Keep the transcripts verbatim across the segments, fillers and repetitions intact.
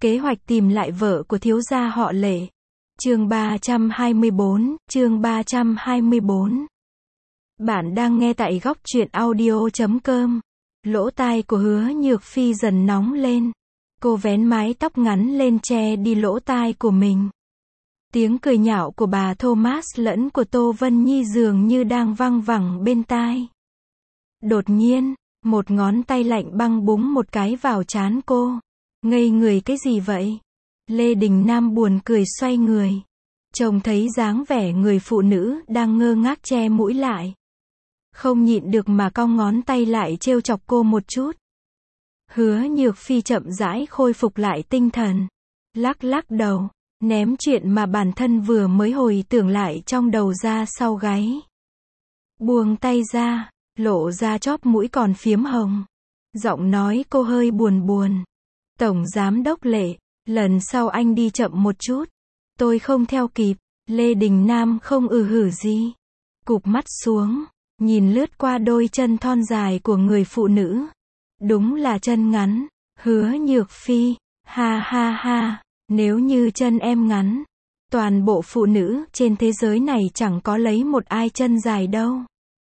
Kế hoạch tìm lại vợ của thiếu gia họ Lệ. Chương ba trăm hai mươi bốn, chương ba trăm hai mươi bốn. Bạn đang nghe tại góc truyện audio chấm com. Lỗ tai của Hứa Nhược Phi dần nóng lên. Cô vén mái tóc ngắn lên che đi lỗ tai của mình. Tiếng cười nhạo của bà Thomas lẫn của Tô Vân Nhi dường như đang văng vẳng bên tai. Đột nhiên, một ngón tay lạnh băng búng một cái vào trán cô. Ngây người cái gì vậy? Lê Đình Nam buồn cười xoay người. Trông thấy dáng vẻ người phụ nữ đang ngơ ngác che mũi lại. Không nhịn được mà cong ngón tay lại trêu chọc cô một chút. Hứa Nhược Phi chậm rãi khôi phục lại tinh thần. Lắc lắc đầu, ném chuyện mà bản thân vừa mới hồi tưởng lại trong đầu ra sau gáy. Buông tay ra, lộ ra chóp mũi còn phiếm hồng. Giọng nói cô hơi buồn buồn. Tổng Giám đốc Lệ, lần sau anh đi chậm một chút. Tôi không theo kịp. Lê Đình Nam không ừ hử gì. Cụp mắt xuống, nhìn lướt qua đôi chân thon dài của người phụ nữ. Đúng là chân ngắn. Hứa Nhược Phi, ha ha ha, nếu như chân em ngắn, toàn bộ phụ nữ trên thế giới này chẳng có lấy một ai chân dài đâu.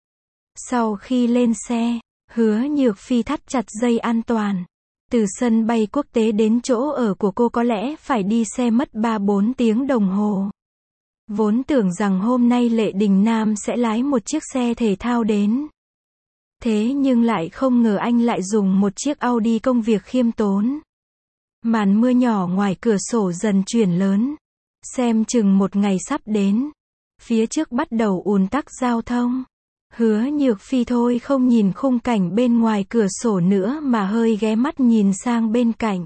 Sau khi lên xe, Hứa Nhược Phi thắt chặt dây an toàn. Từ sân bay quốc tế đến chỗ ở của cô có lẽ phải đi xe mất ba bốn tiếng đồng hồ. Vốn tưởng rằng hôm nay Lệ Đình Nam sẽ lái một chiếc xe thể thao đến. Thế nhưng lại không ngờ anh lại dùng một chiếc Audi công việc khiêm tốn. Màn mưa nhỏ ngoài cửa sổ dần chuyển lớn. Xem chừng một ngày sắp đến. Phía trước bắt đầu ùn tắc giao thông. Hứa Nhược Phi thôi không nhìn khung cảnh bên ngoài cửa sổ nữa mà hơi ghé mắt nhìn sang bên cạnh.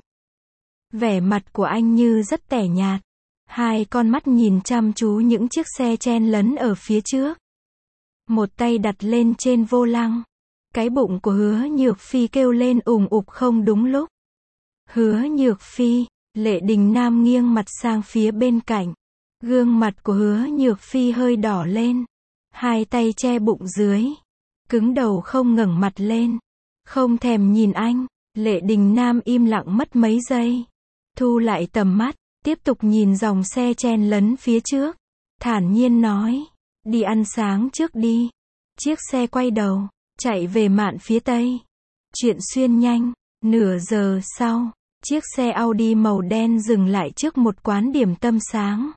Vẻ mặt của anh như rất tẻ nhạt. Hai con mắt nhìn chăm chú những chiếc xe chen lấn ở phía trước. Một tay đặt lên trên vô lăng. Cái bụng của Hứa Nhược Phi kêu lên ùng ục không đúng lúc. Hứa Nhược Phi, Lệ Đình Nam nghiêng mặt sang phía bên cạnh. Gương mặt của Hứa Nhược Phi hơi đỏ lên. Hai tay che bụng dưới. Cứng đầu không ngẩng mặt lên. Không thèm nhìn anh. Lệ Đình Nam im lặng mất mấy giây. Thu lại tầm mắt. Tiếp tục nhìn dòng xe chen lấn phía trước. Thản nhiên nói. Đi ăn sáng trước đi. Chiếc xe quay đầu. Chạy về mạn phía tây. Chuyện xuyên nhanh. Nửa giờ sau. Chiếc xe Audi màu đen dừng lại trước một quán điểm tâm sáng.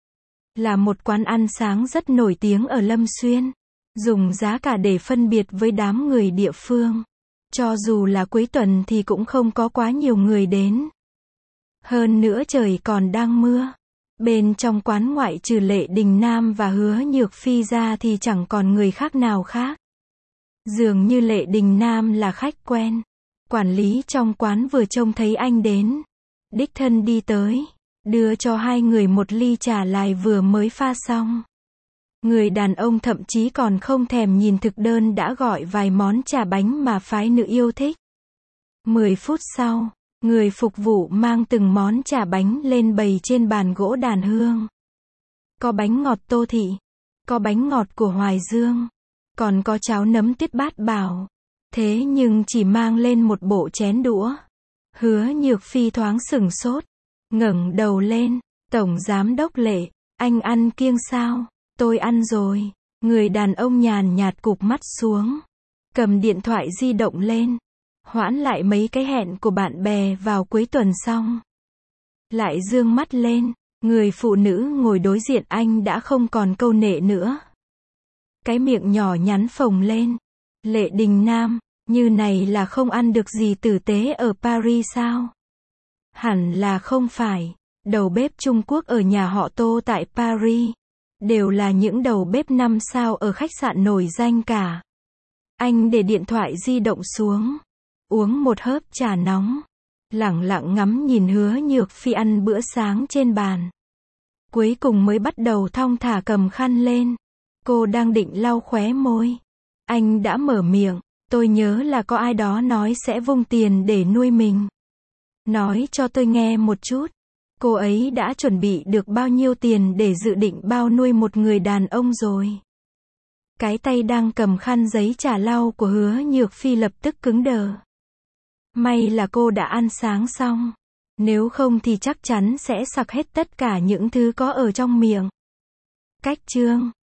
Là một quán ăn sáng rất nổi tiếng ở Lâm Xuyên. Dùng giá cả để phân biệt với đám người địa phương. Cho dù là cuối tuần thì cũng không có quá nhiều người đến. Hơn nữa trời còn đang mưa. Bên trong quán ngoại trừ Lệ Đình Nam và Hứa Nhược Phi ra thì chẳng còn người khác nào khác. Dường như Lệ Đình Nam là khách quen. Quản lý trong quán vừa trông thấy anh đến. Đích thân đi tới. Đưa cho hai người một ly trà lại vừa mới pha xong. Người đàn ông thậm chí còn không thèm nhìn thực đơn đã gọi vài món trà bánh mà phái nữ yêu thích. Mười phút sau, người phục vụ mang từng món trà bánh lên bày trên bàn gỗ đàn hương. Có bánh ngọt Tô Thị. Có bánh ngọt của Hoài Dương. Còn có cháo nấm Tuyết Bát Bảo. Thế nhưng chỉ mang lên một bộ chén đũa. Hứa Nhược Phi thoáng sửng sốt. Ngẩng đầu lên. Tổng Giám đốc Lệ, anh ăn kiêng sao? Tôi ăn rồi. Người đàn ông nhàn nhạt cụp mắt xuống. Cầm điện thoại di động lên. Hoãn lại mấy cái hẹn của bạn bè vào cuối tuần xong. Lại dương mắt lên. Người phụ nữ ngồi đối diện anh đã không còn câu nệ nữa. Cái miệng nhỏ nhắn phồng lên. Lệ Đình Nam, như này là không ăn được gì tử tế ở Paris sao? Hẳn là không phải. Đầu bếp Trung Quốc ở nhà họ Tô tại Paris. Đều là những đầu bếp năm sao ở khách sạn nổi danh cả. Anh để điện thoại di động xuống. Uống một hớp trà nóng. Lẳng lặng ngắm nhìn Hứa Nhược Phi ăn bữa sáng trên bàn. Cuối cùng mới bắt đầu thong thả cầm khăn lên. Cô đang định lau khóe môi. Anh đã mở miệng. Tôi nhớ là có ai đó nói sẽ vung tiền để nuôi mình. Nói cho tôi nghe một chút. Cô ấy đã chuẩn bị được bao nhiêu tiền để dự định bao nuôi một người đàn ông rồi. Cái tay đang cầm khăn giấy trà lau của Hứa Nhược Phi lập tức cứng đờ. May là cô đã ăn sáng xong. Nếu không thì chắc chắn sẽ sặc hết tất cả những thứ có ở trong miệng. Cách chương